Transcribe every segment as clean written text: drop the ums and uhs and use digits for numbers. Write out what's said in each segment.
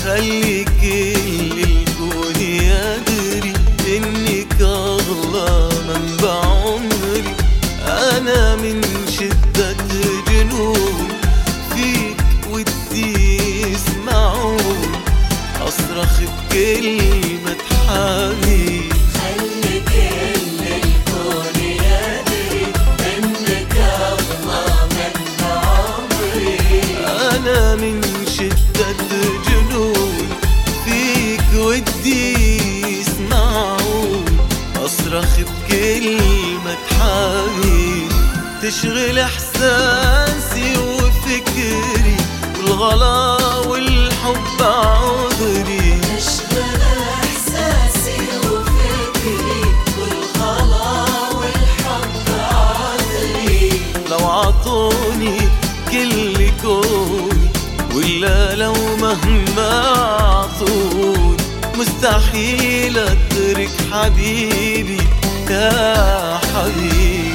خلي كل الكون يدري إنك أغلى منبع عمري. أنا من شدة جنون فيك ودي يسمعون، أصرخ بكلمة حبيب. خلي كل الكون يدري إنك أغلى منبع عمري. أنا من شدة جنون فيك ودي يسمعون، أصرخ بكلمة حبيب. تشغل إحساسي وفكري والغلا والحب عذري. تشغل إحساسي وفكري والغلا والحب عذري. لو عطوني كل كوني ولا لو مهما عطوني، مستحيل أترك حبيبي يا حبيبي.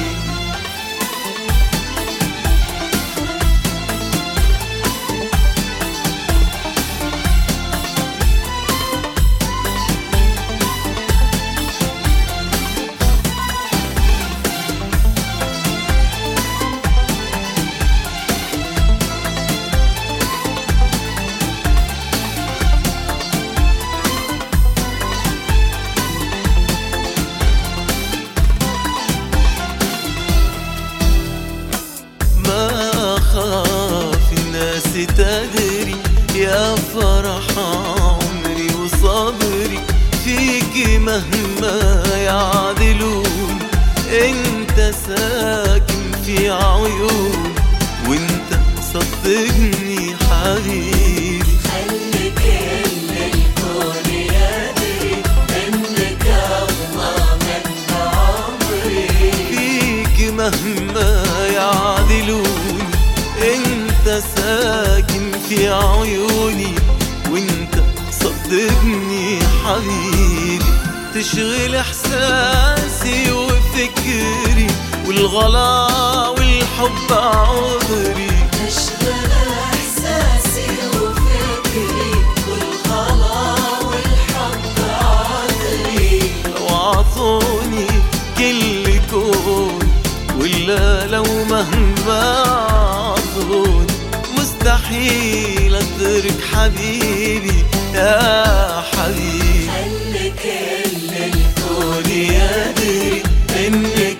أخاف الناس تدري يا فرح عمري وصبري فيك مهما يعدلون. انت ساكن في عيون وانت صدقني حبيبي. خلي كل الكون يدري إنك أغلى منبع عمري. فيك مهما يعدلون، انت ساكن في عيوني وانت صدقني حبيبي. تشغل احساسي وفكري والغلا والحب عذري. تشغل إحساسي وفكري والغلا والحب عذري. لو عطوني كل كون ولا لو مهما عطوني، مستحيل أترك حبيبي يا حبيبي. خلي كل الكون كوني يدري إني